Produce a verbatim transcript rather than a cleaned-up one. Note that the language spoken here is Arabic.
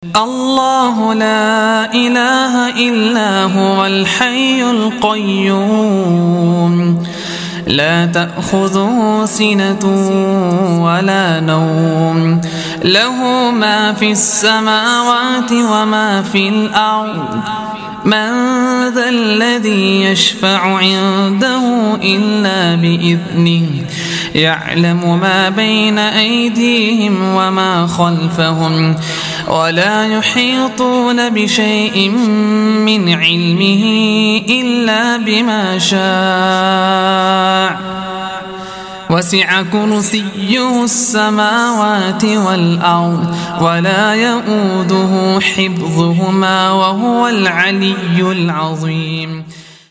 الله لا إله إلا هو الحي القيوم لا تأخذه سنة ولا نوم له ما في السماوات وما في الأرض من ذا الذي يشفع عنده إلا بإذنه يعلم ما بين أيديهم وما خلفهم ولا يحيطون بشيء من علمه إلا بما شاء وسع كرسيه السماوات والأرض ولا يؤوده حفظهما وهو العلي العظيم.